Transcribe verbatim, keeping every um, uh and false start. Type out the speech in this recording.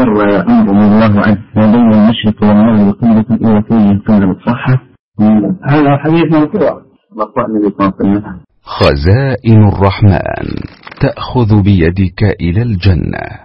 أمر من الله عز وجل المشرق والمغرب قبلة إلى كل قبلة صحة. هذا حديث مرفوع مرفوع النبي صلى الله عليه وسلم. خزائن الرحمن تأخذ بيدك إلى الجنة.